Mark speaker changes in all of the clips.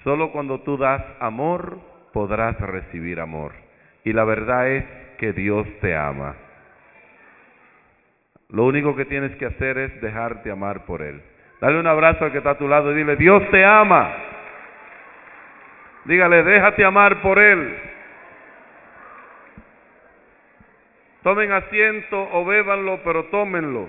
Speaker 1: Solo cuando tú das amor, podrás recibir amor. Y la verdad es que Dios te ama. Lo único que tienes que hacer es dejarte amar por Él. Dale un abrazo al que está a tu lado y dile, Dios te ama. Dígale, déjate amar por Él. Tomen asiento o bébanlo, pero tómenlo.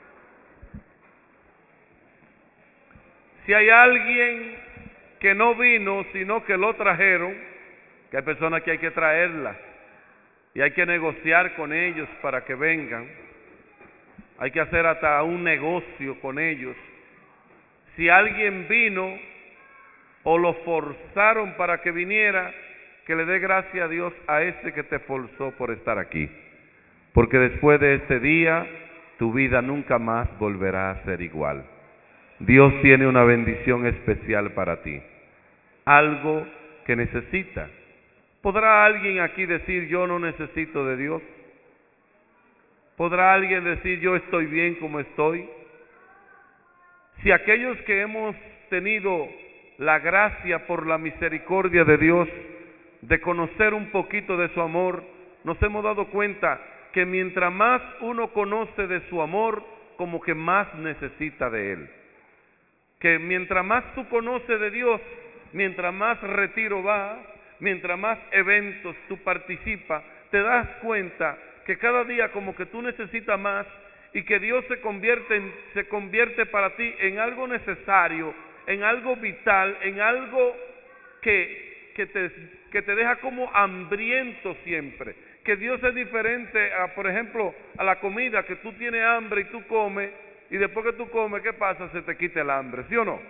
Speaker 1: Si hay alguien que no vino, sino que lo trajeron, que hay personas que hay que traerlas y hay que negociar con ellos para que vengan, hay que hacer hasta un negocio con ellos. Si alguien vino o lo forzaron para que viniera, que le dé gracias a Dios a ese que te forzó por estar aquí, porque después de este día tu vida nunca más volverá a ser igual. Dios tiene una bendición especial para ti, algo que necesita. ¿Podrá alguien aquí decir yo no necesito de Dios? ¿Podrá alguien decir yo estoy bien como estoy? Si aquellos que hemos tenido la gracia por la misericordia de Dios de conocer un poquito de su amor, nos hemos dado cuenta que mientras más uno conoce de su amor, como que más necesita de Él. Que mientras más tú conoces de Dios, mientras más retiro vas, mientras más eventos tú participas, te das cuenta que cada día como que tú necesitas más y que Dios se convierte para ti en algo necesario, en algo vital, en algo que te deja como hambriento siempre. Que Dios es diferente a, por ejemplo, a la comida, que tú tienes hambre y tú comes, y después que tú comes, ¿qué pasa? Se te quita el hambre, ¿sí o no?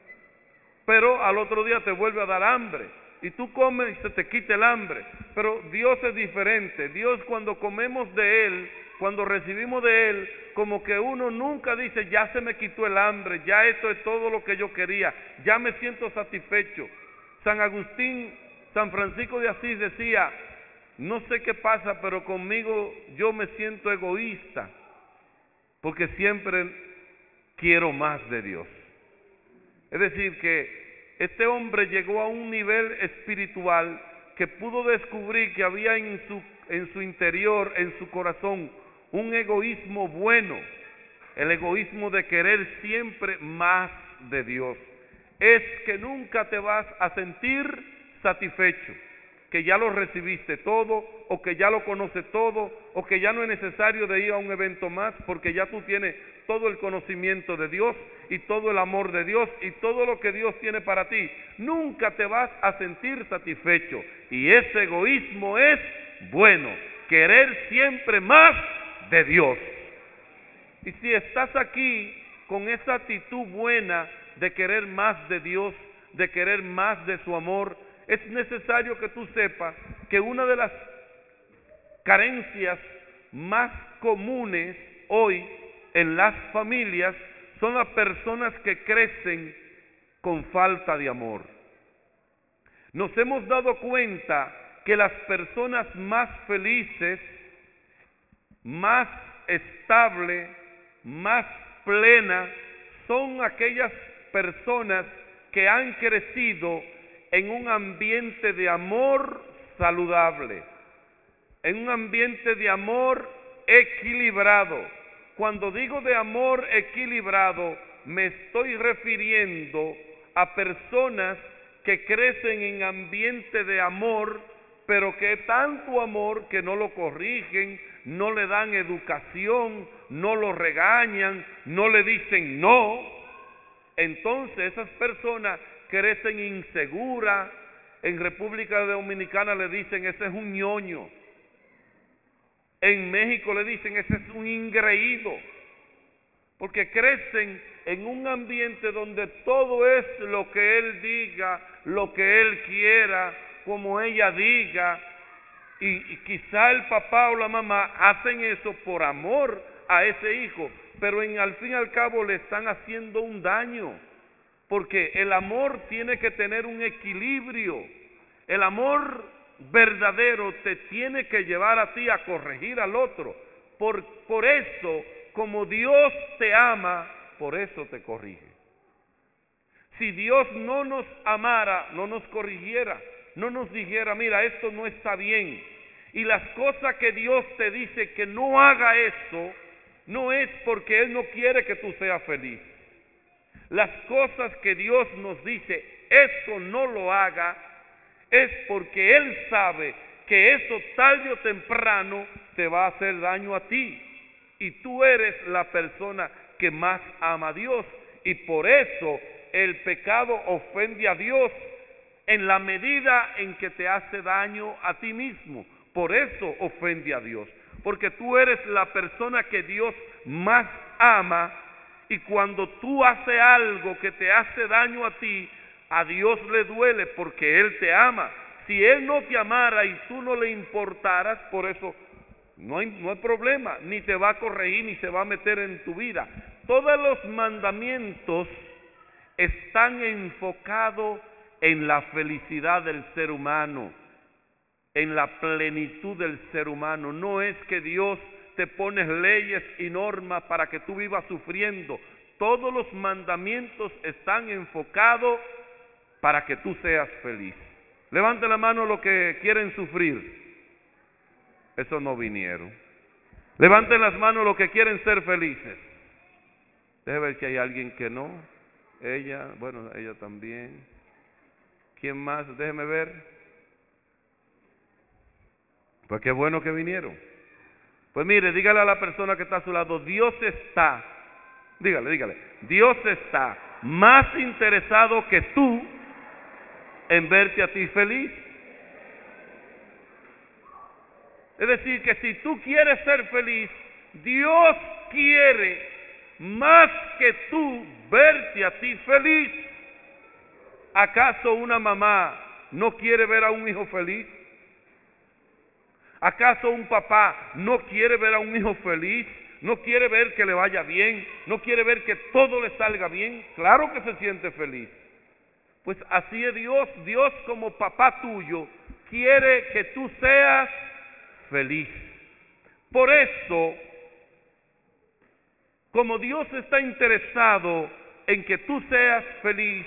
Speaker 1: Pero al otro día te vuelve a dar hambre, y tú comes y se te quita el hambre. Pero Dios es diferente. Dios, cuando comemos de Él, cuando recibimos de Él, como que uno nunca dice, ya se me quitó el hambre, ya esto es todo lo que yo quería, ya me siento satisfecho. San Francisco de Asís decía, no sé qué pasa, pero conmigo yo me siento egoísta, porque siempre quiero más de Dios. Es decir, que este hombre llegó a un nivel espiritual que pudo descubrir que había en su interior, en su corazón, un egoísmo bueno, el egoísmo de querer siempre más de Dios. Es que nunca te vas a sentir satisfecho, que ya lo recibiste todo, o que ya lo conoces todo, o que ya no es necesario de ir a un evento más, porque ya tú tienes todo el conocimiento de Dios y todo el amor de Dios y todo lo que Dios tiene para ti. Nunca te vas a sentir satisfecho, y ese egoísmo es bueno, querer siempre más de Dios. Y si estás aquí con esa actitud buena de querer más de Dios, de querer más de su amor, es necesario que tú sepas que una de las carencias más comunes hoy en las familias son las personas que crecen con falta de amor. Nos hemos dado cuenta que las personas más felices, más estables, más plenas, son aquellas personas que han crecido en un ambiente de amor saludable, en un ambiente de amor equilibrado. Cuando digo de amor equilibrado, me estoy refiriendo a personas que crecen en ambiente de amor, pero que es tanto amor que no lo corrigen, no le dan educación, no lo regañan, no le dicen no. Entonces esas personas crecen inseguras. En República Dominicana le dicen ese es un ñoño. En México le dicen ese es un ingreído, porque crecen en un ambiente donde todo es lo que él diga, lo que él quiera, como ella diga, y quizá el papá o la mamá hacen eso por amor a ese hijo, pero al fin y al cabo le están haciendo un daño, porque el amor tiene que tener un equilibrio. El amor verdadero te tiene que llevar a ti a corregir al otro. Por eso, como Dios te ama, por eso te corrige. Si Dios no nos amara, no nos corrigiera, no nos dijera, mira, esto no está bien. Y las cosas que Dios te dice que no haga esto, no es porque Él no quiere que tú seas feliz. Las cosas que Dios nos dice, eso no lo haga, es porque Él sabe que eso tarde o temprano te va a hacer daño a ti. Y tú eres la persona que más ama a Dios. Y por eso el pecado ofende a Dios en la medida en que te hace daño a ti mismo. Por eso ofende a Dios. Porque tú eres la persona que Dios más ama. Y cuando tú haces algo que te hace daño a ti, a Dios le duele porque Él te ama. Si Él no te amara y tú no le importaras, por eso no hay problema, ni te va a corregir, ni se va a meter en tu vida. Todos los mandamientos están enfocados en la felicidad del ser humano, en la plenitud del ser humano. No es que Dios te pone leyes y normas para que tú vivas sufriendo. Todos los mandamientos están enfocados para que tú seas feliz. Levante la mano los que quieren sufrir. Esos no vinieron. Levanten las manos los que quieren ser felices. Déjeme ver si hay alguien que no. Ella, bueno, ella también. ¿Quién más? Déjeme ver. Pues qué bueno que vinieron. Pues mire, dígale a la persona que está a su lado, Dios está, dígale, Dios está más interesado que tú en verte a ti feliz. Es decir, que si tú quieres ser feliz, Dios quiere más que tú verte a ti feliz. ¿Acaso una mamá no quiere ver a un hijo feliz? ¿Acaso un papá no quiere ver a un hijo feliz? ¿No quiere ver que le vaya bien? ¿No quiere ver que todo le salga bien? Claro que se siente feliz. Pues así es Dios. Dios como papá tuyo quiere que tú seas feliz. Por eso, como Dios está interesado en que tú seas feliz,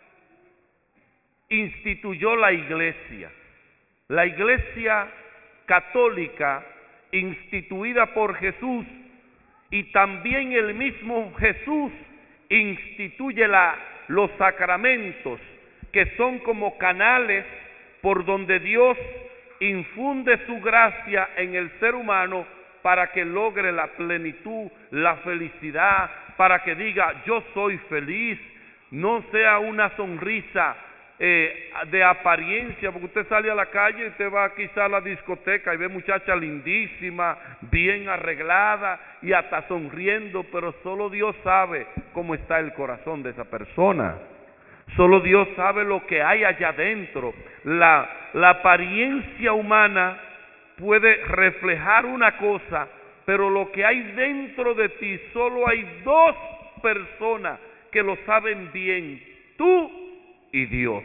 Speaker 1: instituyó la iglesia. La iglesia católica instituida por Jesús, y también el mismo Jesús instituye los sacramentos, que son como canales por donde Dios infunde su gracia en el ser humano para que logre la plenitud, la felicidad, para que diga yo soy feliz, no sea una sonrisa de apariencia, porque usted sale a la calle y usted va quizá a la discoteca y ve muchacha lindísima, bien arreglada y hasta sonriendo, pero solo Dios sabe cómo está el corazón de esa persona. Solo Dios sabe lo que hay allá adentro. La apariencia humana puede reflejar una cosa, pero lo que hay dentro de ti, solo hay dos personas que lo saben bien, tú y Dios.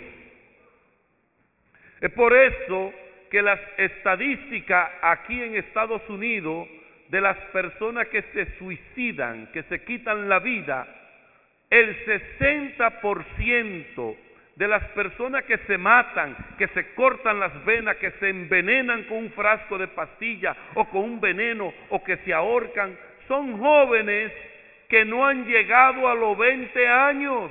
Speaker 1: Es por eso que las estadísticas aquí en Estados Unidos de las personas que se suicidan, que se quitan la vida, el 60% de las personas que se matan, que se cortan las venas, que se envenenan con un frasco de pastilla o con un veneno o que se ahorcan, son jóvenes que no han llegado a los 20 años.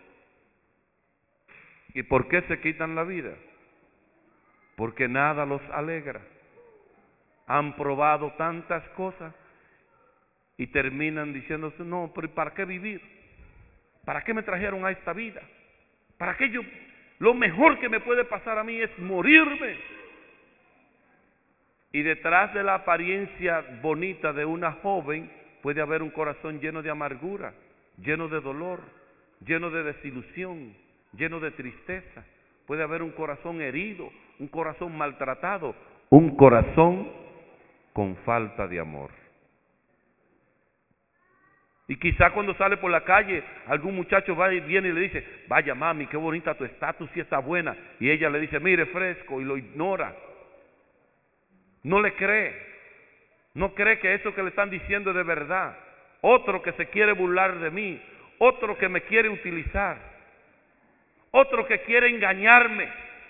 Speaker 1: ¿Y por qué se quitan la vida? Porque nada los alegra. Han probado tantas cosas y terminan diciéndose, no, pero ¿para qué vivir? ¿Para qué me trajeron a esta vida? ¿Para qué lo mejor que me puede pasar a mí es morirme? Y detrás de la apariencia bonita de una joven puede haber un corazón lleno de amargura, lleno de dolor, lleno de desilusión, lleno de tristeza. Puede haber un corazón herido, un corazón maltratado, un corazón con falta de amor. Y quizá cuando sale por la calle, algún muchacho viene y le dice, vaya mami, qué bonita tu estatus, sí está buena. Y ella le dice, mire, fresco, y lo ignora. No le cree. No cree que eso que le están diciendo es de verdad. Otro que se quiere burlar de mí, otro que me quiere utilizar. otro que quiere engañarme.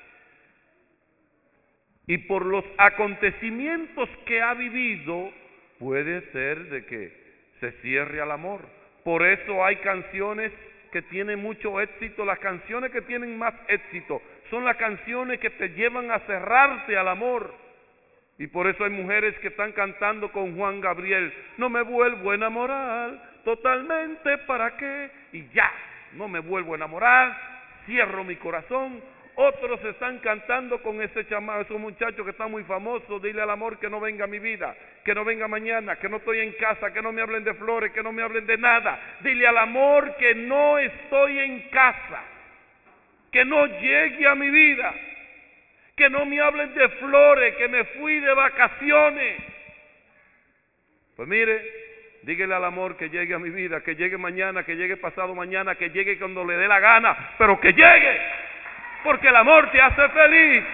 Speaker 1: Y por los acontecimientos que ha vivido, puede ser de que se cierre al amor. Por eso hay canciones que tienen mucho éxito. Las canciones que tienen más éxito son las canciones que te llevan a cerrarte al amor. Y por eso hay mujeres que están cantando con Juan Gabriel: no me vuelvo a enamorar totalmente, ¿para qué? Y ya, no me vuelvo a enamorar, cierro mi corazón. Otros están cantando con ese muchacho que está muy famoso: dile al amor que no venga a mi vida, que no venga mañana, que no estoy en casa, que no me hablen de flores, que no me hablen de nada. Dile al amor que no estoy en casa, que no llegue a mi vida, que no me hablen de flores, que me fui de vacaciones. Pues mire, dígale al amor que llegue a mi vida, que llegue mañana, que llegue pasado mañana, que llegue cuando le dé la gana, pero que llegue, porque el amor te hace feliz.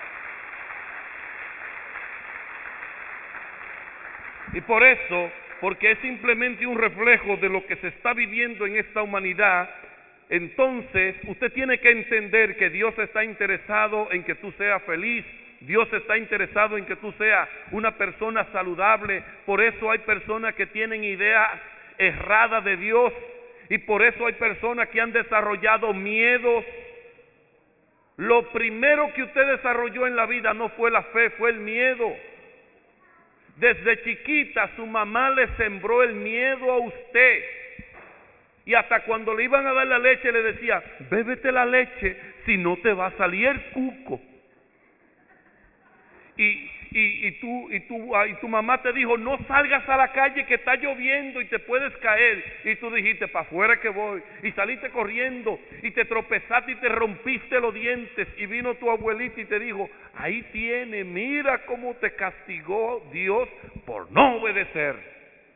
Speaker 1: Y por eso, porque es simplemente un reflejo de lo que se está viviendo en esta humanidad, entonces usted tiene que entender que Dios está interesado en que tú seas feliz. Dios está interesado en que tú seas una persona saludable. Por eso hay personas que tienen ideas erradas de Dios, y por eso hay personas que han desarrollado miedos. Lo primero que usted desarrolló en la vida no fue la fe, fue el miedo. Desde chiquita su mamá le sembró el miedo a usted. Y hasta cuando le iban a dar la leche le decía: bébete la leche, si no te va a salir el cuco. Y tu mamá te dijo: no salgas a la calle que está lloviendo y te puedes caer. Y tú dijiste: para afuera que voy. Y saliste corriendo y te tropezaste y te rompiste los dientes. Y vino tu abuelita y te dijo: ahí tiene, mira cómo te castigó Dios por no obedecer.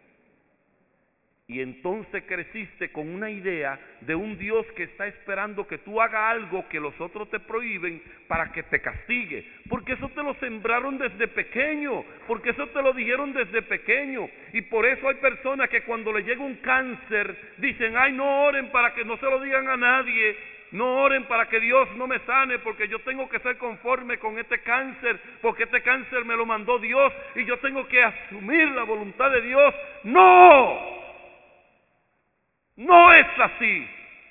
Speaker 1: Y entonces creciste con una idea de un Dios que está esperando que tú hagas algo que los otros te prohíben para que te castigue. Porque eso te lo sembraron desde pequeño, porque eso te lo dijeron desde pequeño. Y por eso hay personas que cuando le llega un cáncer dicen: ay, no oren para que no se lo digan a nadie. No oren para que Dios no me sane, porque yo tengo que ser conforme con este cáncer, porque este cáncer me lo mandó Dios y yo tengo que asumir la voluntad de Dios. ¡No! No es así.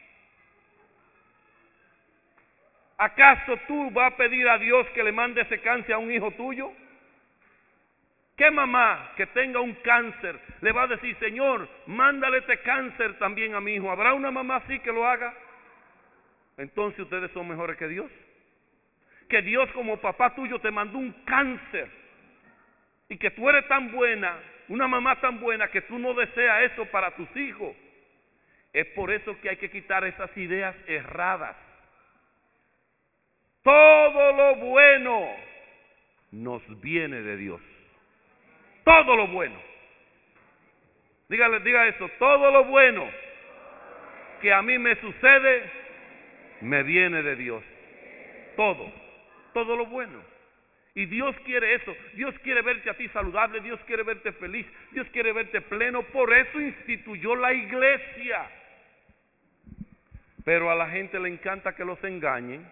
Speaker 1: ¿Acaso tú vas a pedir a Dios que le mande ese cáncer a un hijo tuyo? ¿Qué mamá que tenga un cáncer le va a decir: Señor, mándale este cáncer también a mi hijo? ¿Habrá una mamá así que lo haga? Entonces ustedes son mejores que Dios. Que Dios como papá tuyo te mandó un cáncer y que tú eres tan buena, una mamá tan buena, que tú no deseas eso para tus hijos. Es por eso que hay que quitar esas ideas erradas. Todo lo bueno nos viene de Dios. Todo lo bueno. Diga eso: todo lo bueno que a mí me sucede me viene de Dios. Todo lo bueno. Y Dios quiere eso. Dios quiere verte a ti saludable, Dios quiere verte feliz, Dios quiere verte pleno. Por eso instituyó la iglesia. Pero a la gente le encanta que los engañen.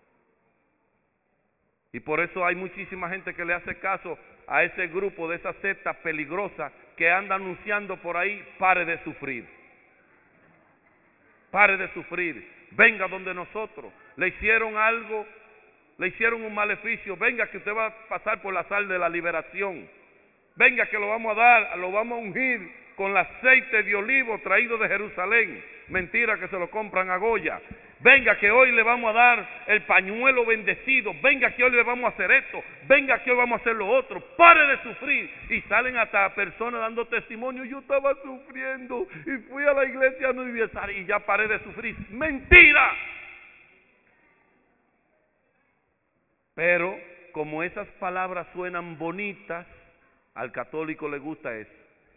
Speaker 1: Y por eso hay muchísima gente que le hace caso a ese grupo de esa secta peligrosa que anda anunciando por ahí: pare de sufrir. Pare de sufrir. Venga donde nosotros. Le hicieron algo, le hicieron un maleficio. Venga que usted va a pasar por la sal de la liberación. Venga que lo vamos a dar, lo vamos a ungir con el aceite de olivo traído de Jerusalén. Mentira que se lo compran a Goya. Venga que hoy le vamos a dar el pañuelo bendecido. Venga que hoy le vamos a hacer esto. Venga que hoy vamos a hacer lo otro. Pare de sufrir. Y salen hasta personas dando testimonio: yo estaba sufriendo y fui a la iglesia aniversario y ya paré de sufrir. ¡Mentira! Pero como esas palabras suenan bonitas, al católico le gusta eso.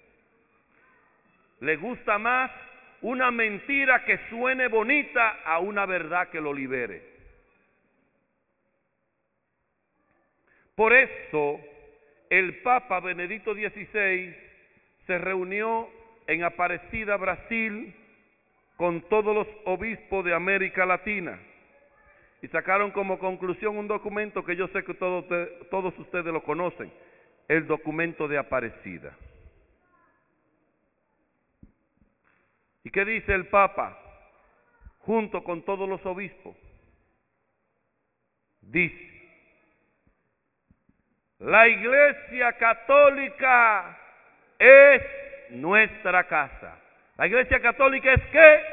Speaker 1: Le gusta más una mentira que suene bonita a una verdad que lo libere. Por eso el Papa Benedicto XVI se reunió en Aparecida, Brasil, con todos los obispos de América Latina. y sacaron como conclusión un documento que yo sé que todos ustedes lo conocen, el documento de Aparecida. ¿Y qué dice el Papa junto con todos los obispos? Dice: la Iglesia Católica es nuestra casa. ¿La Iglesia Católica es qué?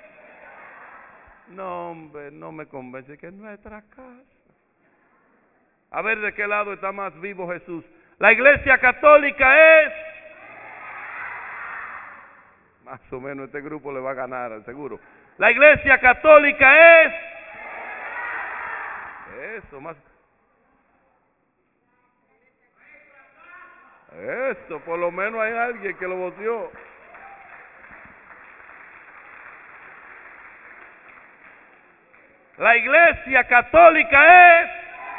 Speaker 1: No, hombre, no me convence que es nuestra casa. A ver de qué lado está más vivo Jesús. La Iglesia Católica es... Más o menos este grupo le va a ganar, seguro. La Iglesia Católica es... Eso, más... Eso, por lo menos hay alguien que lo voció. La Iglesia Católica es...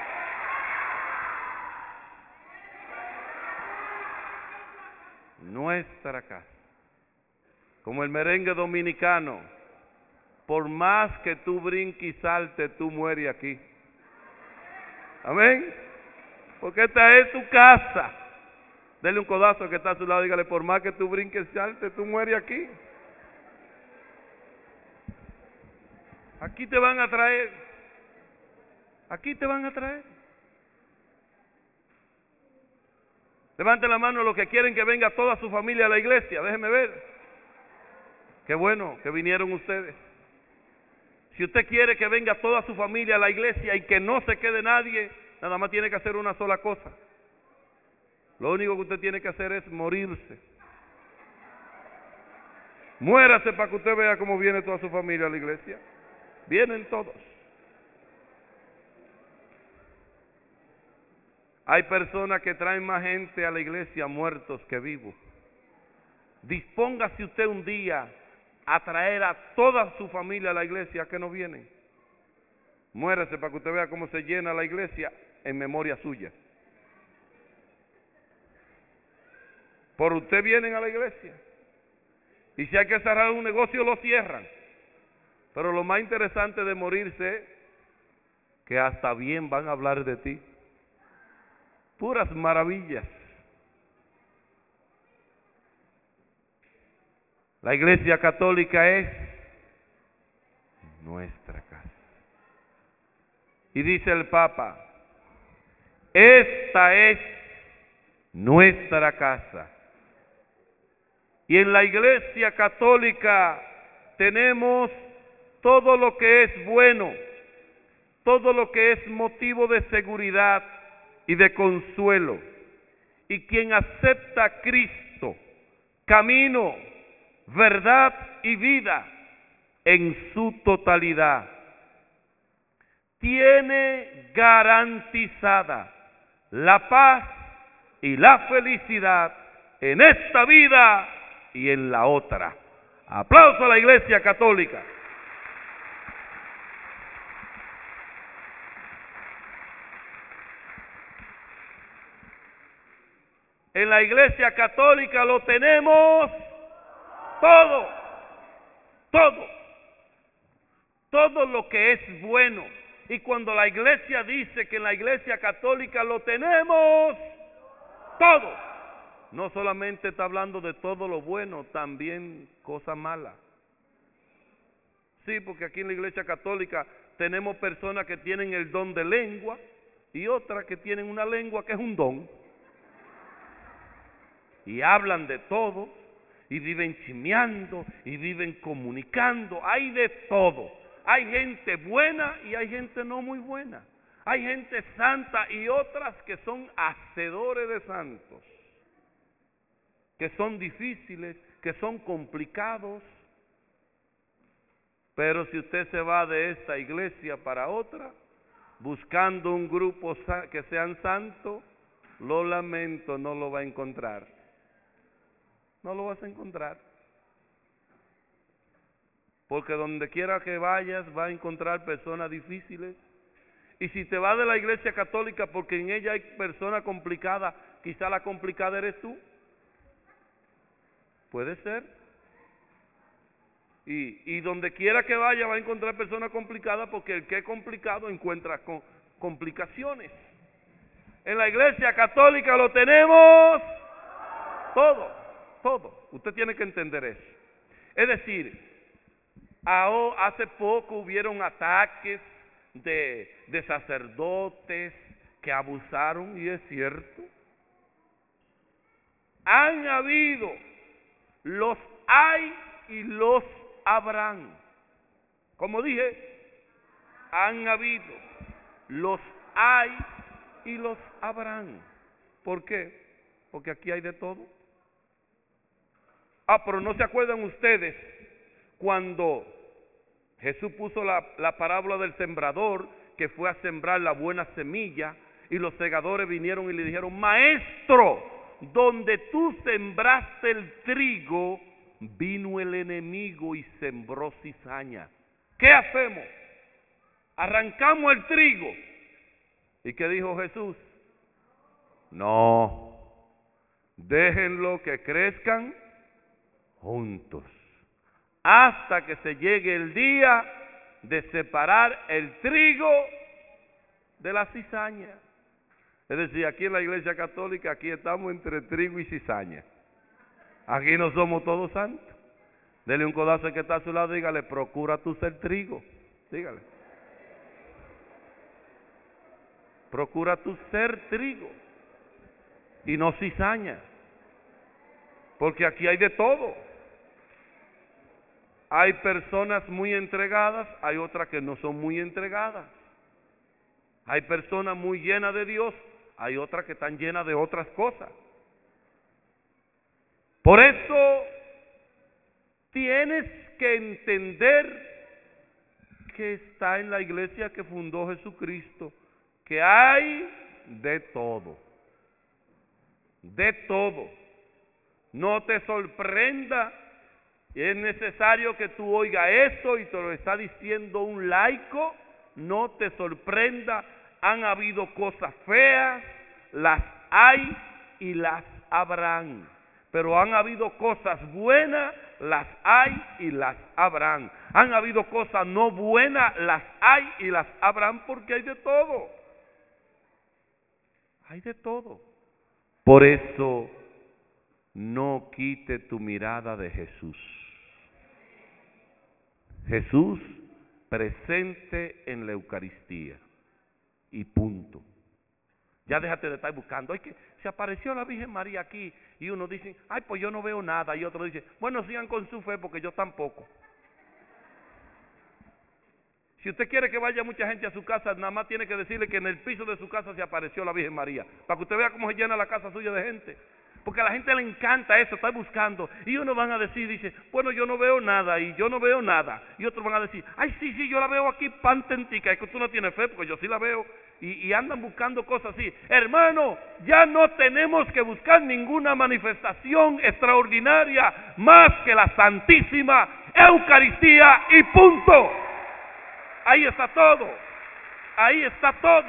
Speaker 1: nuestra casa. Como el merengue dominicano, por más que tú brinques y saltes, tú mueres aquí. Amén. Porque esta es tu casa. Dele un codazo al que está a su lado, dígale: por más que tú brinques y saltes, tú mueres aquí. Aquí te van a traer. Aquí te van a traer. Levanten la mano los que quieren que venga toda su familia a la iglesia. Déjenme ver. Qué bueno que vinieron ustedes. Si usted quiere que venga toda su familia a la iglesia y que no se quede nadie, nada más tiene que hacer una sola cosa. Lo único que usted tiene que hacer es morirse. Muérase para que usted vea cómo viene toda su familia a la iglesia. Vienen todos. Hay personas que traen más gente a la iglesia muertos que vivos. Dispóngase usted un día a traer a toda su familia a la iglesia que no vienen. Muérase para que usted vea cómo se llena la iglesia en memoria suya. Por usted vienen a la iglesia. Y si hay que cerrar un negocio, lo cierran. Pero lo más interesante de morirse es que hasta bien van a hablar de ti. Puras maravillas. La Iglesia Católica es nuestra casa. Y dice el Papa: esta es nuestra casa. Y en la Iglesia Católica tenemos todo lo que es bueno, todo lo que es motivo de seguridad y de consuelo. Y quien acepta a Cristo, camino, verdad y vida en su totalidad, tiene garantizada la paz y la felicidad en esta vida y en la otra. Aplauso a la Iglesia Católica. En la Iglesia Católica lo tenemos todo, todo, todo lo que es bueno. Y cuando la Iglesia dice que en la Iglesia Católica lo tenemos todo, no solamente está hablando de todo lo bueno, también cosas malas. Sí, porque aquí en la Iglesia Católica tenemos personas que tienen el don de lengua y otras que tienen una lengua que es un don. Y hablan de todo, y viven chismeando, y viven comunicando. Hay de todo. Hay gente buena y hay gente no muy buena. Hay gente santa y otras que son hacedores de santos, que son difíciles, que son complicados. Pero si usted se va de esta iglesia para otra, buscando un grupo que sean santos, lo lamento, no lo va a encontrar. No lo vas a encontrar. Porque donde quiera que vayas, vas a encontrar personas difíciles. Y si te vas de la Iglesia Católica porque en ella hay personas complicadas, quizá la complicada eres tú. Puede ser. Y donde quiera que vaya va a encontrar personas complicadas, porque el que es complicado encuentra complicaciones. En la iglesia católica lo tenemos todo. Usted tiene que entender eso. Es decir, hace poco hubieron ataques de sacerdotes que abusaron, y es cierto. Han habido, los hay y los habrán. Como dije, han habido, los hay y los habrán. ¿Por qué? Porque aquí hay de todo. Pero ¿no se acuerdan ustedes cuando Jesús puso la parábola del sembrador, que fue a sembrar la buena semilla, y los segadores vinieron y le dijeron: maestro, donde tú sembraste el trigo, vino el enemigo y sembró cizaña. ¿Qué hacemos? Arrancamos el trigo. ¿Y qué dijo Jesús? No, déjenlo que crezcan juntos, hasta que se llegue el día de separar el trigo de la cizaña. Es decir, aquí en la iglesia católica, aquí estamos entre trigo y cizaña. Aquí no somos todos santos. Dele un codazo al que está a su lado, dígale: procura tú ser trigo. Dígale: procura tú ser trigo y no cizaña. Porque aquí hay de todo. Hay personas muy entregadas, hay otras que no son muy entregadas. Hay personas muy llenas de Dios, hay otras que están llenas de otras cosas. Por eso tienes que entender que está en la iglesia que fundó Jesucristo, que hay de todo. De todo. No te sorprenda, es necesario que tú oigas eso, y te lo está diciendo un laico. No te sorprenda, han habido cosas feas, las hay y las habrán. Pero han habido cosas buenas, las hay y las habrán. Han habido cosas no buenas, las hay y las habrán, porque hay de todo. Hay de todo. Por eso, no quite tu mirada de Jesús. Jesús presente en la Eucaristía. Y punto. Ya déjate de estar buscando. Es que se apareció la Virgen María aquí, y uno dice: ay, pues yo no veo nada. Y otro dice: bueno, sigan con su fe, porque yo tampoco. Si usted quiere que vaya mucha gente a su casa, nada más tiene que decirle que en el piso de su casa se apareció la Virgen María, para que usted vea cómo se llena la casa suya de gente. Porque a la gente le encanta eso, está buscando. Y unos van a decir, dice: bueno, yo no veo nada, y yo no veo nada. Y otros van a decir: ay, sí, yo la veo aquí pantentica. Es que tú no tienes fe, porque yo sí la veo. Y andan buscando cosas así. Hermano, ya no tenemos que buscar ninguna manifestación extraordinaria más que la Santísima Eucaristía, y punto. Ahí está todo. Ahí está todo.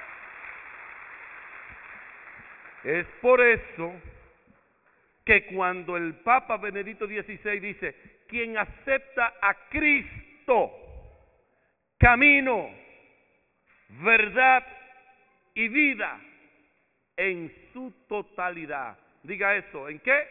Speaker 1: Es por eso que cuando el Papa Benedicto XVI dice: quien acepta a Cristo, camino, verdad y vida en su totalidad. Diga eso, ¿en qué?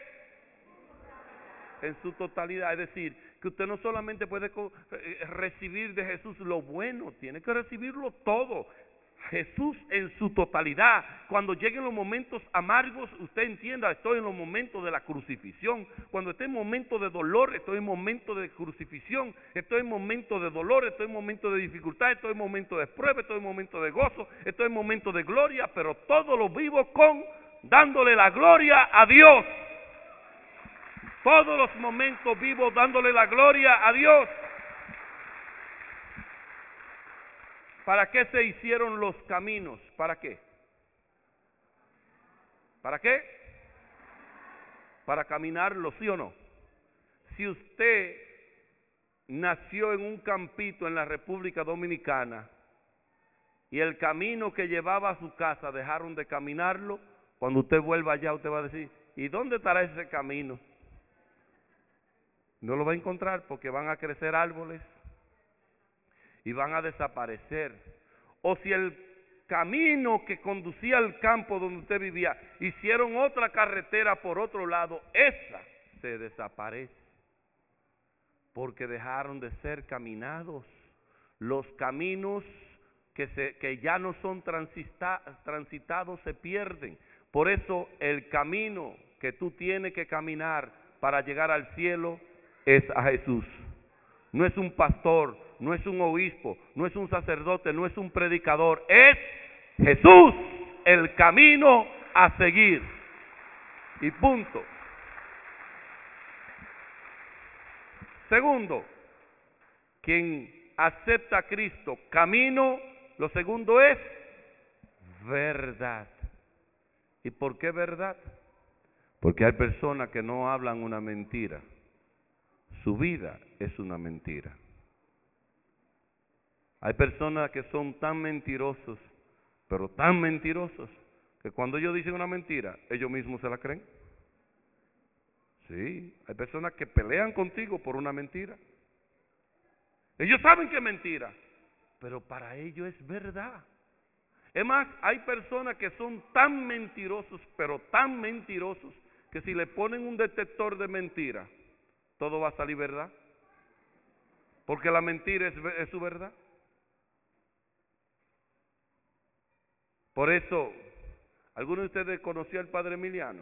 Speaker 1: En su totalidad. Es decir, que usted no solamente puede recibir de Jesús lo bueno, tiene que recibirlo todo. Jesús en su totalidad. Cuando lleguen los momentos amargos, usted entienda: estoy en los momentos de la crucifixión. Cuando esté en momentos de dolor, estoy en momentos de crucifixión. Estoy en momentos de dolor, estoy en momentos de dificultad, estoy en momentos de prueba, estoy en momentos de gozo, estoy en momentos de gloria, pero todo lo vivo dándole la gloria a Dios. Todos los momentos vivo dándole la gloria a Dios. ¿Para qué se hicieron los caminos? ¿Para qué? ¿Para qué? Para caminarlo, ¿sí o no? Si usted nació en un campito en la República Dominicana y el camino que llevaba a su casa dejaron de caminarlo, cuando usted vuelva allá usted va a decir: ¿y dónde estará ese camino? No lo va a encontrar porque van a crecer árboles y van a desaparecer. O si el camino que conducía al campo donde usted vivía, hicieron otra carretera por otro lado, esa se desaparece porque dejaron de ser caminados. Los caminos que ya no son transitados se pierden. Por eso el camino que tú tienes que caminar para llegar al cielo es a Jesús. No es un pastor, no es un obispo, no es un sacerdote, no es un predicador, es Jesús el camino a seguir. Y punto. Segundo, quien acepta a Cristo, camino, lo segundo es verdad. ¿Y por qué verdad? Porque hay personas que no hablan una mentira. Su vida es una mentira. Hay personas que son tan mentirosos, pero tan mentirosos, que cuando ellos dicen una mentira, ellos mismos se la creen. Sí, hay personas que pelean contigo por una mentira. Ellos saben que es mentira, pero para ellos es verdad. Es más, hay personas que son tan mentirosos, pero tan mentirosos, que si le ponen un detector de mentira, todo va a salir verdad. Porque la mentira es su verdad. Por eso, ¿alguno de ustedes conoció al padre Emiliano?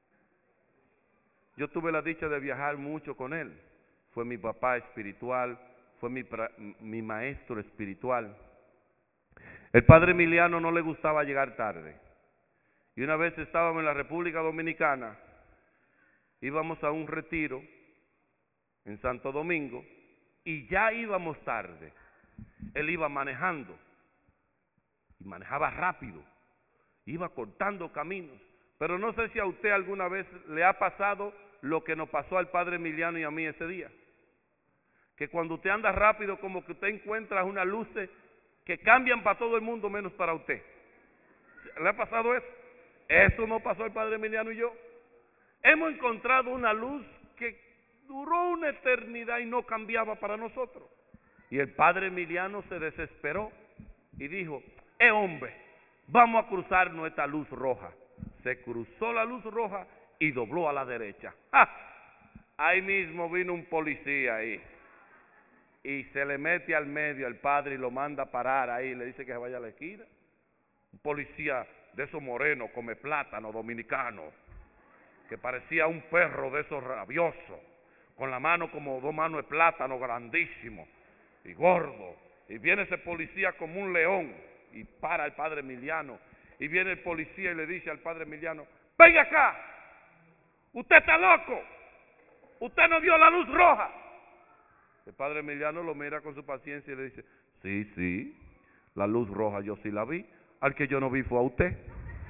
Speaker 1: Yo tuve la dicha de viajar mucho con él. Fue mi papá espiritual, fue mi maestro espiritual. El padre Emiliano no le gustaba llegar tarde. Y una vez estábamos en la República Dominicana, íbamos a un retiro en Santo Domingo y ya íbamos tarde. Él iba manejando y manejaba rápido, iba cortando caminos. Pero no sé si a usted alguna vez le ha pasado lo que nos pasó al padre Emiliano y a mí ese día. Que cuando usted anda rápido, como que usted encuentra unas luces que cambian para todo el mundo menos para usted. ¿Le ha pasado eso? Eso nos pasó al padre Emiliano y yo. Hemos encontrado una luz que duró una eternidad y no cambiaba para nosotros. Y el padre Emiliano se desesperó y dijo: hombre, vamos a cruzarnos esta luz roja. Se cruzó la luz roja y dobló a la derecha. ¡Ah! Ahí mismo vino un policía ahí y se le mete al medio al padre y lo manda a parar ahí, le dice que se vaya a la esquina. Un policía de esos morenos, come plátano, dominicano, que parecía un perro de esos rabiosos, con la mano como dos manos de plátano, grandísimo y gordo. Y viene ese policía como un león y para al padre Emiliano. Y viene el policía y le dice al padre Emiliano: venga acá, usted está loco, usted no vio la luz roja. El padre Emiliano lo mira con su paciencia y le dice: sí, la luz roja yo sí la vi, al que yo no vi fue a usted.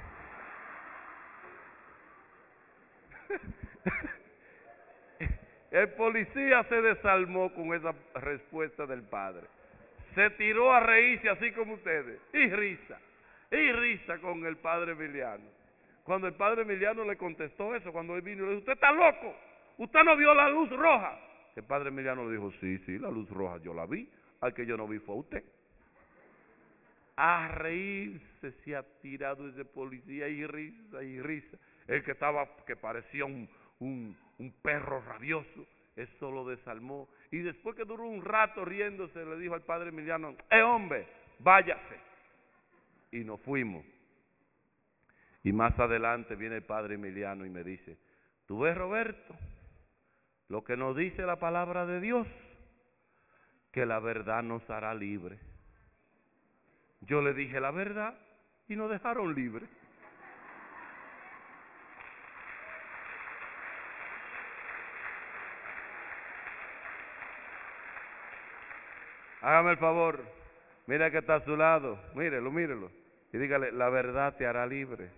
Speaker 1: El policía se desalmó con esa respuesta del padre. Se tiró a reírse así como ustedes, y risa con el padre Emiliano. Cuando el padre Emiliano le contestó eso, cuando él vino, le dijo: usted está loco, usted no vio la luz roja. El padre Emiliano le dijo: sí, la luz roja yo la vi, al que yo no vi fue a usted. A reírse se ha tirado ese policía, y risa. El que parecía un perro rabioso, eso lo desalmó. Y después que duró un rato riéndose, le dijo al padre Emiliano: hombre, váyase. Y nos fuimos. Y más adelante viene el padre Emiliano y me dice: ¿tú ves, Roberto, lo que nos dice la palabra de Dios? Que la verdad nos hará libres. Yo le dije la verdad y nos dejaron libres. Hágame el favor, mira que está a su lado, mírelo, y dígale: la verdad te hará libre.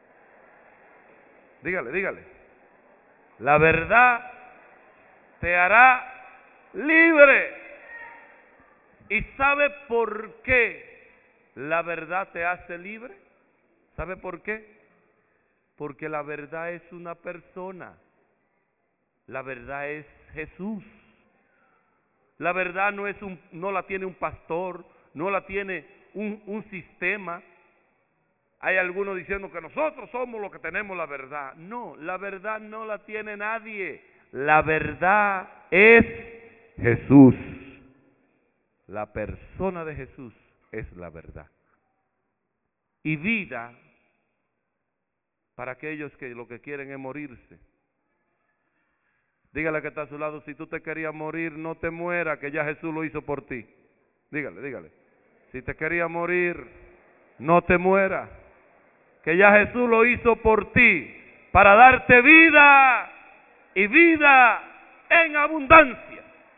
Speaker 1: Dígale, la verdad te hará libre. ¿Y sabe por qué la verdad te hace libre? ¿Sabe por qué? Porque la verdad es una persona. La verdad es Jesús. La verdad no la tiene un pastor, no la tiene un sistema. Hay algunos diciendo que nosotros somos los que tenemos la verdad. No, la verdad no la tiene nadie. La verdad es Jesús. La persona de Jesús es la verdad. Y vida para aquellos que lo que quieren es morirse. Dígale que está a su lado, si tú te querías morir, no te mueras, que ya Jesús lo hizo por ti. Dígale. Si te querías morir, no te mueras, que ya Jesús lo hizo por ti, para darte vida y vida en abundancia.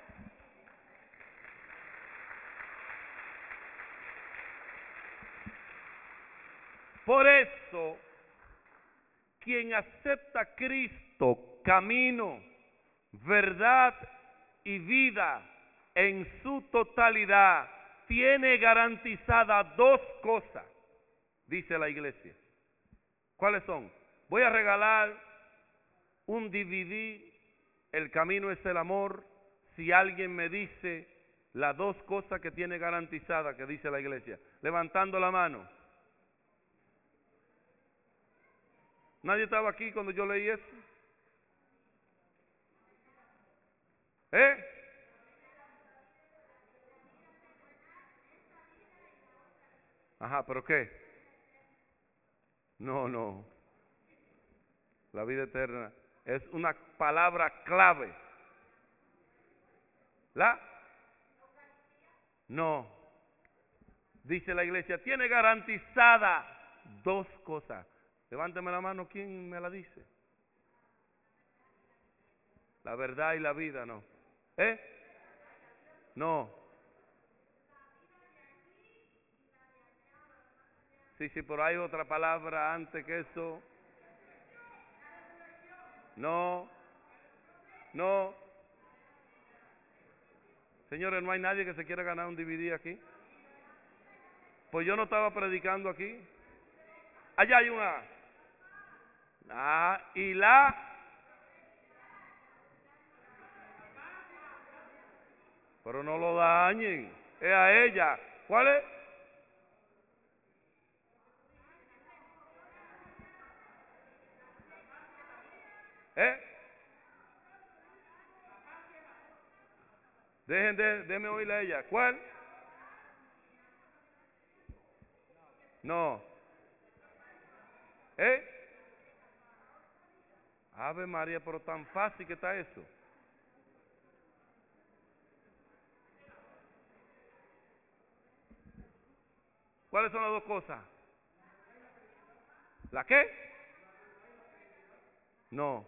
Speaker 1: Por eso, quien acepta a Cristo, camino, verdad y vida en su totalidad, tiene garantizadas dos cosas, dice la iglesia. ¿Cuáles son? Voy a regalar un DVD, El camino es el amor, si alguien me dice las dos cosas que tiene garantizadas, que dice la iglesia, levantando la mano. ¿Nadie estaba aquí cuando yo leí eso? Ajá, ¿pero qué? No. La vida eterna es una palabra clave. No. Dice la iglesia, tiene garantizada dos cosas. Levánteme la mano, ¿quién me la dice? La verdad y la vida, no. No. Sí, pero hay otra palabra antes que eso. No. Señores, no hay nadie que se quiera ganar un DVD aquí. Pues yo no estaba predicando aquí. Allá hay una. Y pero no lo dañen. Es a ella. ¿Cuál es? Déjenme oírle a ella. ¿Cuál? No. Ave María, pero tan fácil que está eso. ¿Cuáles son las dos cosas? ¿La qué? No.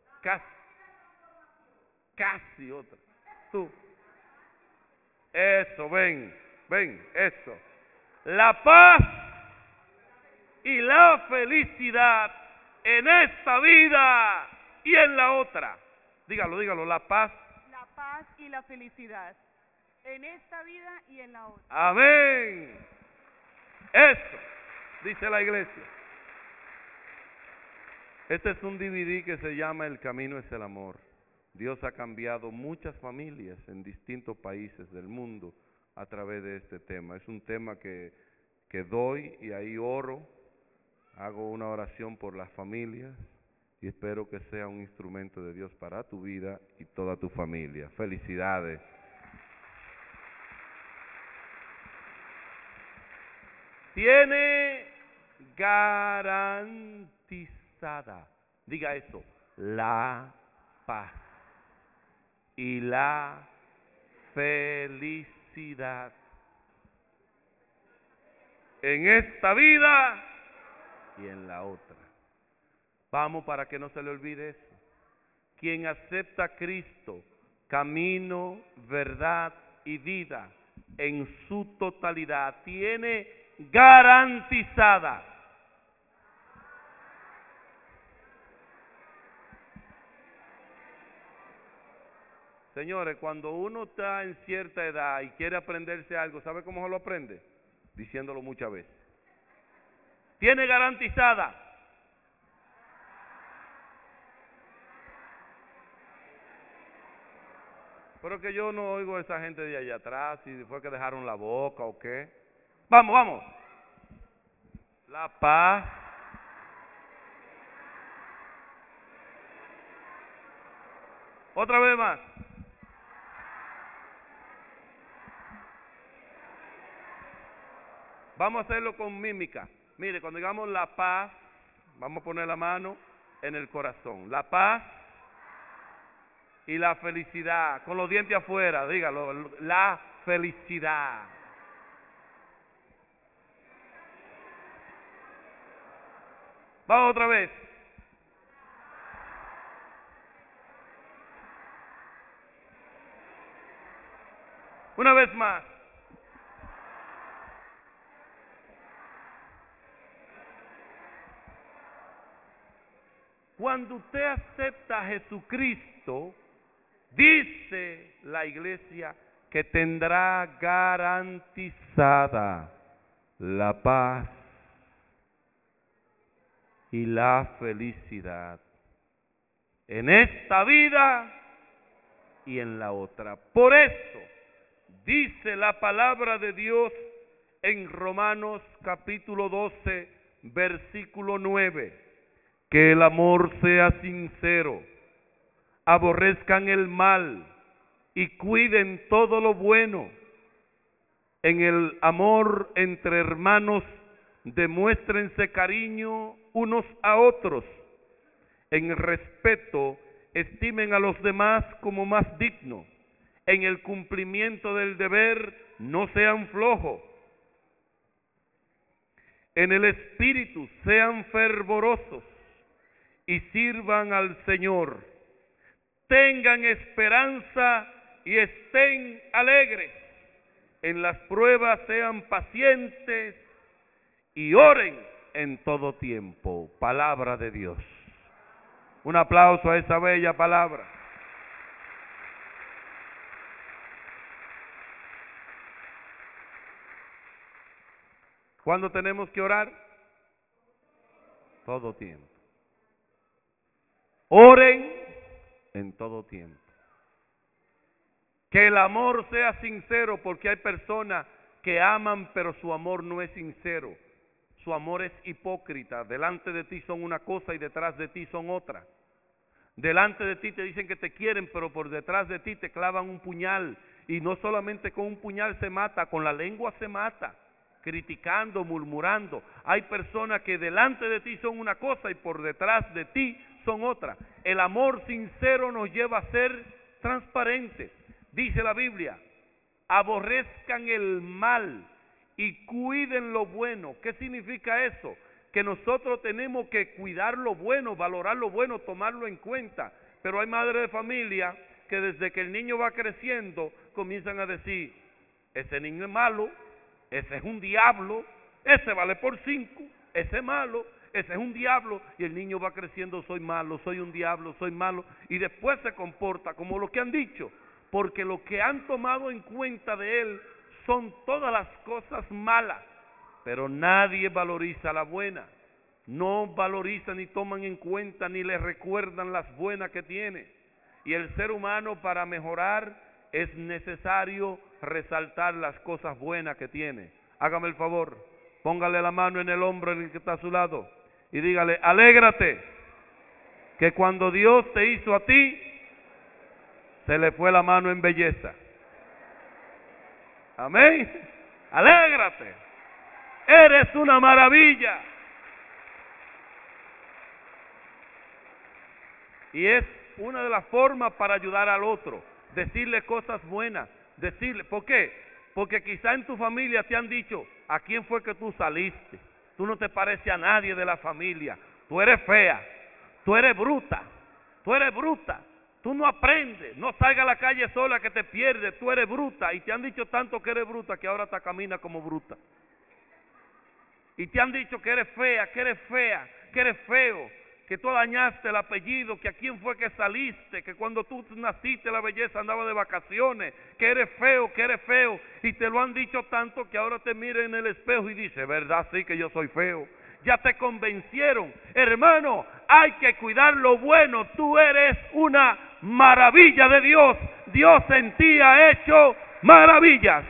Speaker 1: Casi otra. Tú. Eso, ven, eso. La paz y la felicidad en esta vida y en la otra. Dígalo, la paz.
Speaker 2: La paz y la felicidad en esta vida y en la otra.
Speaker 1: Amén. Eso, dice la iglesia. Este es un DVD que se llama El camino es el amor. Dios ha cambiado muchas familias en distintos países del mundo a través de este tema. Es un tema que doy y ahí oro, hago una oración por las familias y espero que sea un instrumento de Dios para tu vida y toda tu familia. Felicidades. Tiene garantizada, diga eso, la paz y la felicidad en esta vida y en la otra. Vamos, para que no se le olvide eso. Quien acepta a Cristo, camino, verdad y vida en su totalidad, tiene garantizada Señores, cuando uno está en cierta edad y quiere aprenderse algo, ¿sabe cómo se lo aprende? Diciéndolo muchas veces. Tiene garantizada Pero que yo no oigo a esa gente de allá atrás, si fue que dejaron la boca o qué. Vamos, vamos. La paz. Otra vez más. Vamos a hacerlo con mímica. Mire, cuando digamos la paz, vamos a poner la mano en el corazón. La paz y la felicidad. Con los dientes afuera, dígalo. La felicidad. Vamos otra vez. Una vez más. Cuando usted acepta a Jesucristo, dice la iglesia que tendrá garantizada la paz y la felicidad en esta vida y en la otra. Por eso dice la palabra de Dios en Romanos capítulo 12, versículo 9. Que el amor sea sincero, aborrezcan el mal y cuiden todo lo bueno. En el amor entre hermanos demuéstrense cariño unos a otros. En el respeto estimen a los demás como más dignos. En el cumplimiento del deber no sean flojos. En el espíritu sean fervorosos y sirvan al Señor. Tengan esperanza y estén alegres. En las pruebas sean pacientes y oren en todo tiempo. Palabra de Dios. Un aplauso a esa bella palabra. ¿Cuándo tenemos que orar? Todo tiempo. Oren en todo tiempo. Que el amor sea sincero, porque hay personas que aman pero su amor no es sincero. Su amor es hipócrita. Delante de ti son una cosa y detrás de ti son otra. Delante de ti te dicen que te quieren, pero por detrás de ti te clavan un puñal. Y no solamente con un puñal se mata, con la lengua se mata. Criticando, murmurando. Hay personas que delante de ti son una cosa y por detrás de ti son otra. El amor sincero nos lleva a ser transparentes. Dice la Biblia, aborrezcan el mal y cuiden lo bueno. ¿Qué significa eso? Que nosotros tenemos que cuidar lo bueno, valorar lo bueno, tomarlo en cuenta. Pero hay madres de familia que desde que el niño va creciendo comienzan a decir, ese niño es malo, ese es un diablo, ese vale por 5, ese es malo, ese es un diablo, y el niño va creciendo, soy malo, soy un diablo, soy malo, y después se comporta como lo que han dicho, porque lo que han tomado en cuenta de él son todas las cosas malas, pero nadie valoriza la buena, no valorizan ni toman en cuenta ni le recuerdan las buenas que tiene, y el ser humano para mejorar es necesario resaltar las cosas buenas que tiene. Hágame el favor, póngale la mano en el hombro en el que está a su lado y dígale, alégrate, que cuando Dios te hizo a ti, se le fue la mano en belleza. Amén. Alégrate. Eres una maravilla. Y es una de las formas para ayudar al otro, decirle cosas buenas, decirle, ¿por qué? Porque quizá en tu familia te han dicho, ¿a quién fue que tú saliste? Tú no te pareces a nadie de la familia, tú eres fea, tú eres bruta, tú no aprendes, no salgas a la calle sola que te pierdes, tú eres bruta, y te han dicho tanto que eres bruta que ahora te caminas como bruta. Y te han dicho que eres fea, que eres feo, que tú dañaste el apellido, que a quién fue que saliste, que cuando tú naciste la belleza andaba de vacaciones, que eres feo, y te lo han dicho tanto que ahora te miras en el espejo y dices, ¿verdad? Sí que yo soy feo. Ya te convencieron. Hermano, hay que cuidar lo bueno, tú eres una maravilla de Dios. Dios en ti ha hecho maravillas.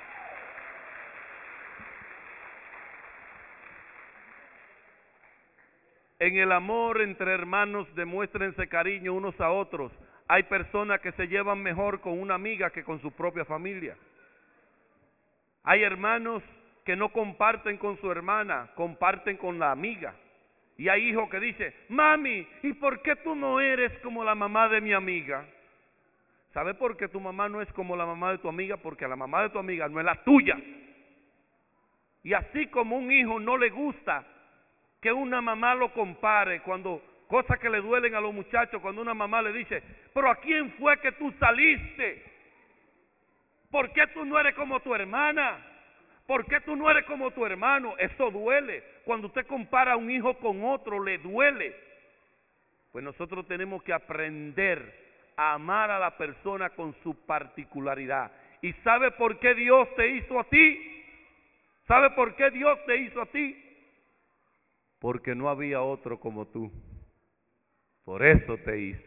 Speaker 1: En el amor entre hermanos demuéstrense cariño unos a otros. Hay personas que se llevan mejor con una amiga que con su propia familia. Hay hermanos que no comparten con su hermana, comparten con la amiga. Y hay hijos que dicen, mami, ¿y por qué tú no eres como la mamá de mi amiga? ¿Sabes por qué tu mamá no es como la mamá de tu amiga? Porque la mamá de tu amiga no es la tuya. Y así como un hijo no le gusta que una mamá lo compare, cuando cosas que le duelen a los muchachos, cuando una mamá le dice, pero ¿a quién fue que tú saliste? ¿Por qué tú no eres como tu hermana? ¿Por qué tú no eres como tu hermano? Eso duele. Cuando usted compara a un hijo con otro, le duele. Pues nosotros tenemos que aprender a amar a la persona con su particularidad. ¿Y sabe por qué Dios te hizo a ti? ¿Sabe por qué Dios te hizo a ti? Porque no había otro como tú. Por eso te hizo.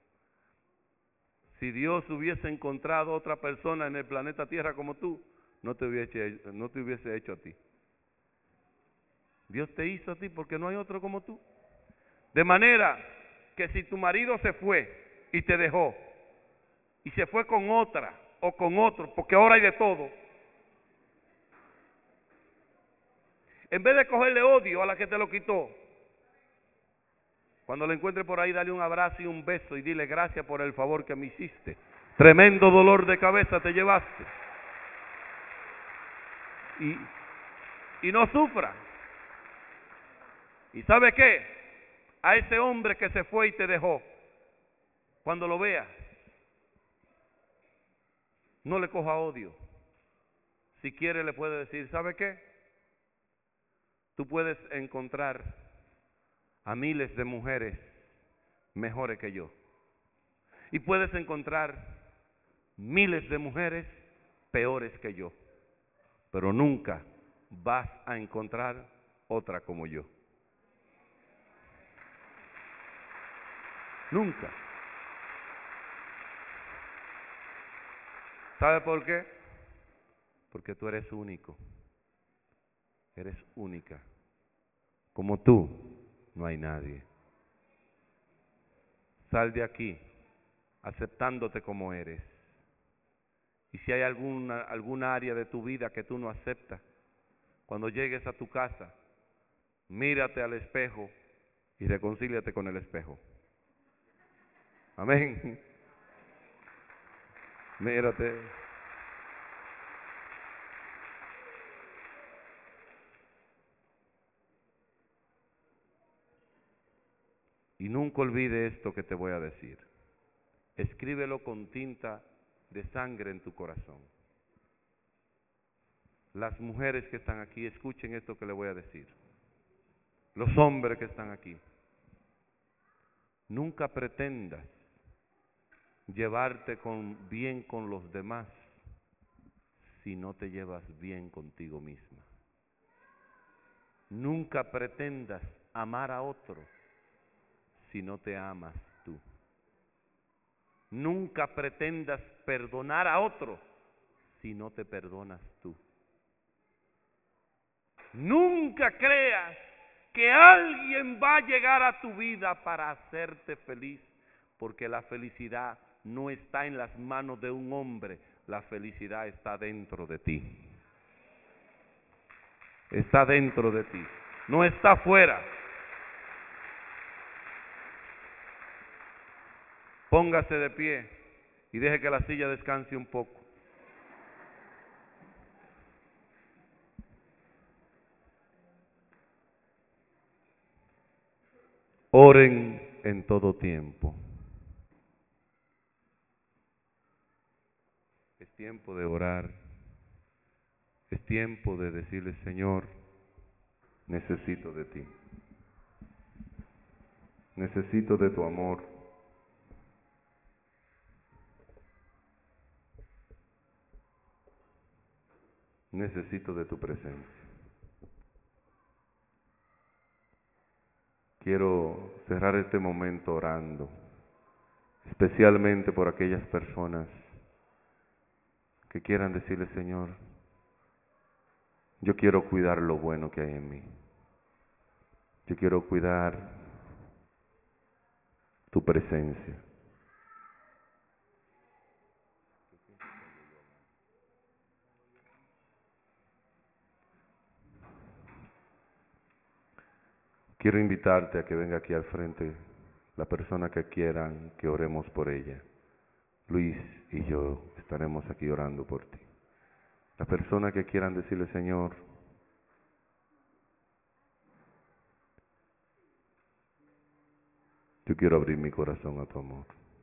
Speaker 1: Si Dios hubiese encontrado otra persona en el planeta Tierra como tú, no te hubiese hecho a ti. Dios te hizo a ti porque no hay otro como tú. De manera que si tu marido se fue y te dejó, y se fue con otra o con otro, porque ahora hay de todo, en vez de cogerle odio a la que te lo quitó, cuando lo encuentres por ahí, dale un abrazo y un beso y dile gracias por el favor que me hiciste. Tremendo dolor de cabeza te llevaste. Y no sufra. ¿Y sabe qué? A ese hombre que se fue y te dejó, cuando lo veas, no le coja odio. Si quiere le puede decir, ¿sabe qué? Tú puedes encontrar a miles de mujeres mejores que yo. Y puedes encontrar miles de mujeres peores que yo. Pero nunca vas a encontrar otra como yo. Nunca. ¿Sabe por qué? Porque tú eres único. Eres única. Como tú, no hay nadie. Sal de aquí aceptándote como eres. Y si hay alguna área de tu vida que tú no aceptas, cuando llegues a tu casa, mírate al espejo y reconcíliate con el espejo. Amén. Mírate. Y nunca olvide esto que te voy a decir. Escríbelo con tinta de sangre en tu corazón. Las mujeres que están aquí, escuchen esto que le voy a decir. Los hombres que están aquí. Nunca pretendas llevarte bien con los demás si no te llevas bien contigo misma. Nunca pretendas amar a otro si no te amas tú. Nunca pretendas perdonar a otro si no te perdonas tú. Nunca creas que alguien va a llegar a tu vida para hacerte feliz, porque la felicidad no está en las manos de un hombre, la felicidad está dentro de ti. Está dentro de ti, no está afuera. Póngase de pie y deje que la silla descanse un poco. Oren en todo tiempo. Es tiempo de orar. Es tiempo de decirle, Señor, necesito de ti. Necesito de tu amor. Necesito de tu presencia. Quiero cerrar este momento orando. especialmente por aquellas personas que quieran decirle, Señor, yo quiero cuidar lo bueno que hay en mí. Yo quiero cuidar tu presencia. Quiero invitarte a que venga aquí al frente la persona que quieran que oremos por ella. Luis y yo estaremos aquí orando por ti. La persona que quieran decirle, Señor, yo quiero abrir mi corazón a tu amor.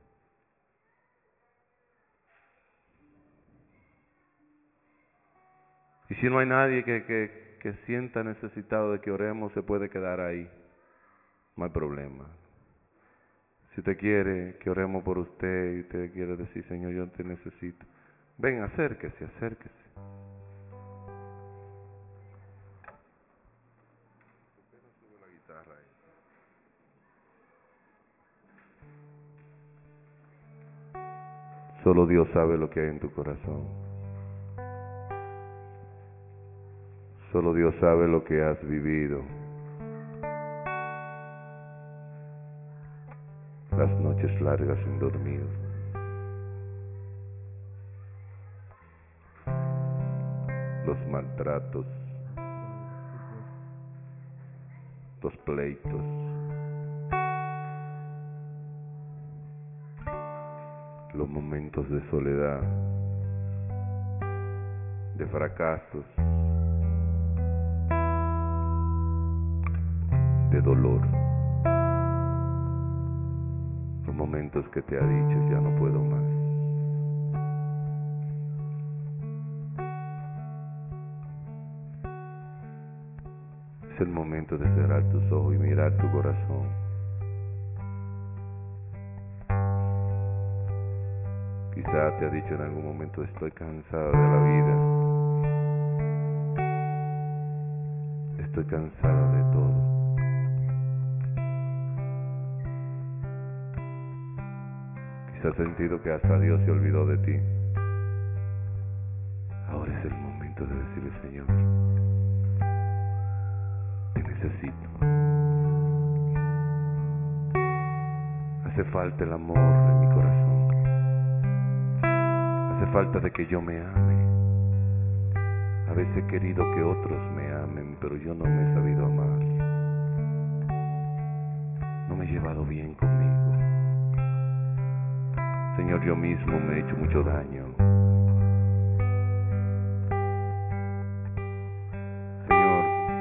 Speaker 1: Y si no hay nadie que sienta necesitado de que oremos, se puede quedar ahí. No hay problema. Si usted quiere que oremos por usted y usted quiere decir, Señor, yo te necesito, ven, acérquese, acérquese. Solo Dios sabe lo que hay en tu corazón. Solo Dios sabe lo que has vivido. Las noches largas sin dormir. Los maltratos. Los pleitos. Los momentos de soledad. De fracasos. De dolor. Los momentos que te ha dicho, ya no puedo más. Es el momento de cerrar tus ojos y mirar tu corazón. Quizá te ha dicho en algún momento, estoy cansado de la vida. Estoy cansado de todo. Quizá has sentido que hasta Dios se olvidó de ti. Ahora es el momento de decirle, Señor, te necesito. Hace falta el amor en mi corazón. Hace falta de que yo me ame. A veces he querido que otros me amen, pero yo no me he sabido amar. No me he llevado bien conmigo. Señor, yo mismo me he hecho mucho daño. Señor,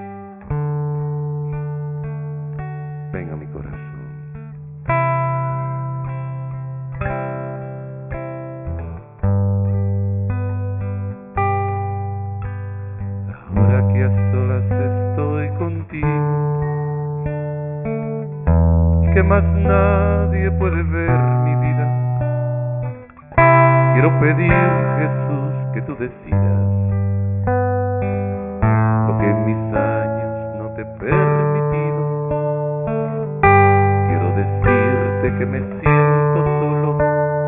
Speaker 1: ven a mi corazón. Ahora que a solas estoy contigo y que más nadie puede ver mi vida, quiero pedir, Jesús, que tú decidas lo que en mis años no te he permitido. Quiero decirte que me siento solo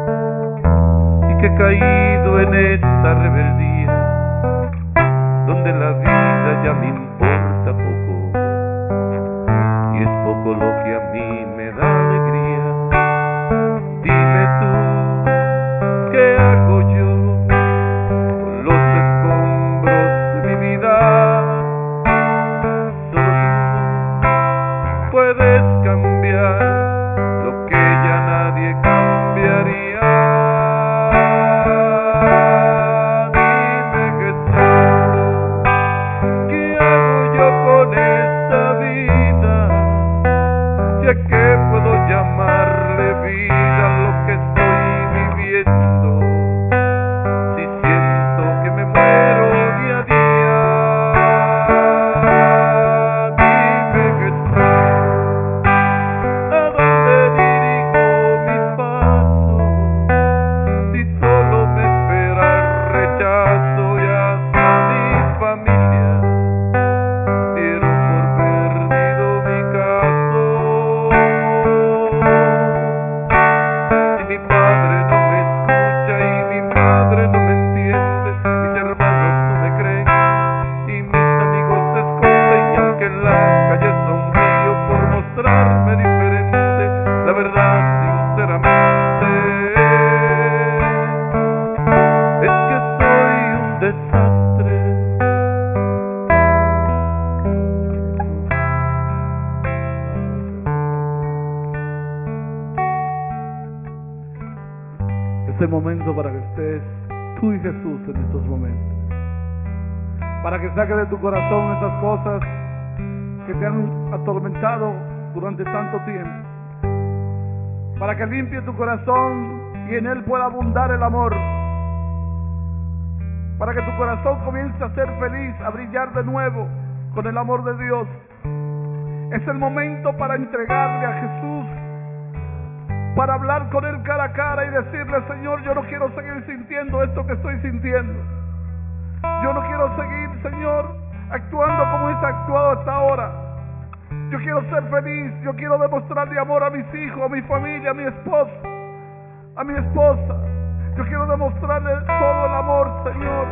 Speaker 1: y que he caído en esta rebeldía, donde la vida ya me importa poco y es poco lo que a mí me da alegría. Dime tú, ¿qué hago yo con los
Speaker 3: el momento para que estés tú y Jesús en estos momentos. Para que saque de tu corazón esas cosas que te han atormentado durante tanto tiempo. Para que limpie tu corazón y en él pueda abundar el amor. Para que tu corazón comience a ser feliz, a brillar de nuevo con el amor de Dios. Es el momento para entregarle a Jesús, para hablar con él cara a cara y decirle: Señor, yo no quiero seguir sintiendo esto que estoy sintiendo. Yo no quiero seguir, Señor, actuando como he actuado hasta ahora. Yo quiero ser feliz, yo quiero demostrarle amor a mis hijos, a mi familia, a mi esposa, a mi esposa. Yo quiero demostrarle todo el amor, Señor.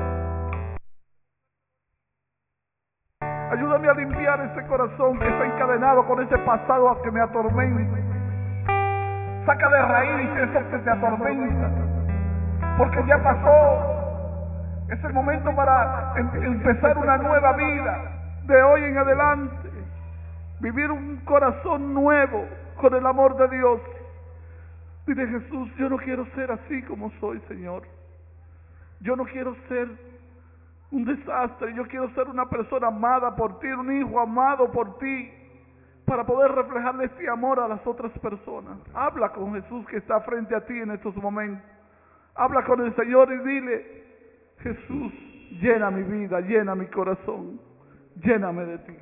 Speaker 3: Ayúdame a limpiar ese corazón que está encadenado con ese pasado que me atormenta. Saca de raíz eso que te atormenta, porque ya pasó. Es el momento para empezar una nueva vida de hoy en adelante. Vivir un corazón nuevo con el amor de Dios. Dile: Jesús, yo no quiero ser así como soy, Señor. Yo no quiero ser un desastre. Yo quiero ser una persona amada por ti, un hijo amado por ti, para poder reflejarle este amor a las otras personas. Habla con Jesús que está frente a ti en estos momentos. Habla con el Señor y dile: Jesús, llena mi vida, llena mi corazón, lléname de ti.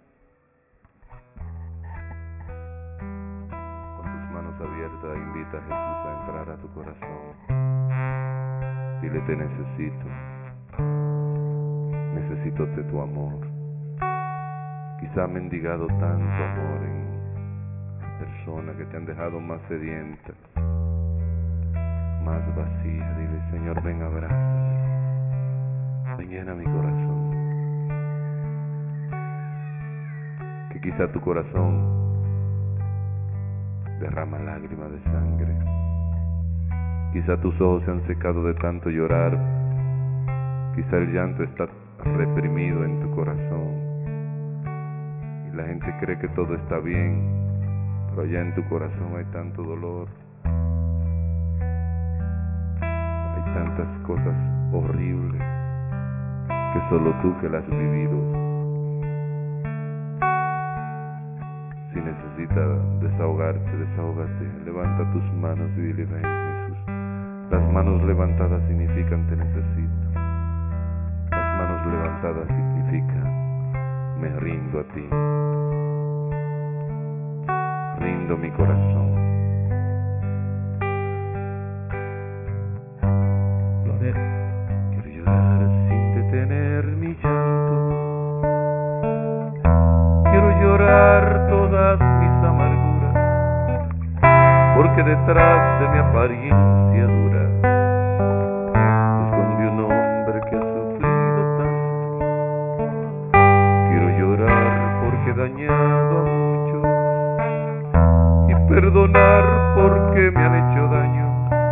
Speaker 1: Con tus manos abiertas invita a Jesús a entrar a tu corazón. Dile: te necesito. Necesito de tu amor. Quizá ha mendigado tanto amor en personas que te han dejado más sedienta, más vacía. Dile: Señor, ven, abrázame. Ven, llena mi corazón. Que quizá tu corazón derrama lágrimas de sangre. Quizá tus ojos se han secado de tanto llorar. Quizá el llanto está reprimido en tu corazón. Y la gente cree que todo está bien, pero allá en tu corazón hay tanto dolor. Hay tantas cosas horribles que solo tú que las has vivido. Si necesitas desahogarte, desahógate. Levanta tus manos y dile: ven, Jesús. Las manos levantadas significan te necesito. Las manos levantadas significan me rindo a ti. Rindo mi corazón. Quiero llorar sin detener mi llanto. Quiero llorar todas mis amarguras, porque detrás de mi apariencia dura se esconde un hombre que ha sufrido tanto. Quiero llorar porque he dañado a muchos y perdonar porque me han hecho daño.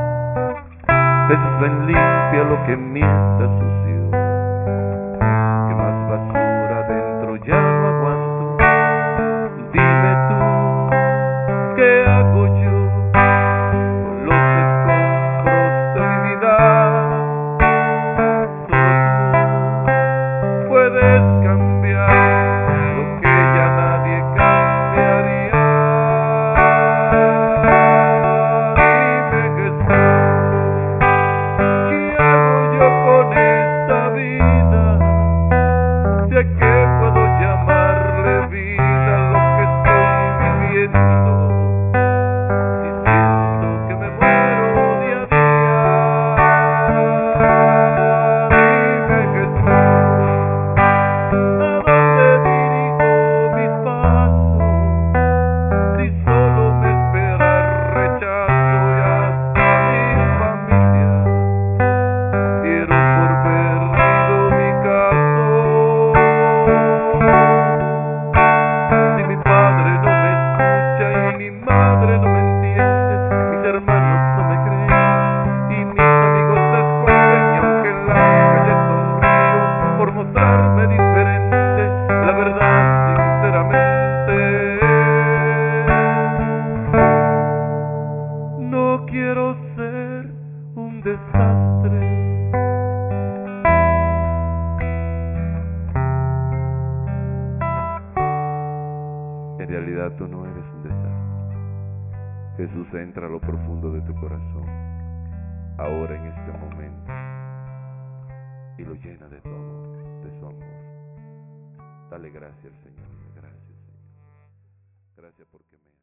Speaker 1: Ven, limpia lo que en mí está sucio, que más basura dentro ya no aguanto. Dime tú, ¿qué hago yo con los escombros de mi vida? Solo tú puedes cambiar lo que ya nadie cambiaría. Dime, Jesús, ¿qué hago yo con esto? tú no eres un desastre. Jesús entra a lo profundo de tu corazón, ahora en este momento, y lo llena de tu amor, de su amor. Dale gracias al Señor. Gracias, Señor. Gracias porque me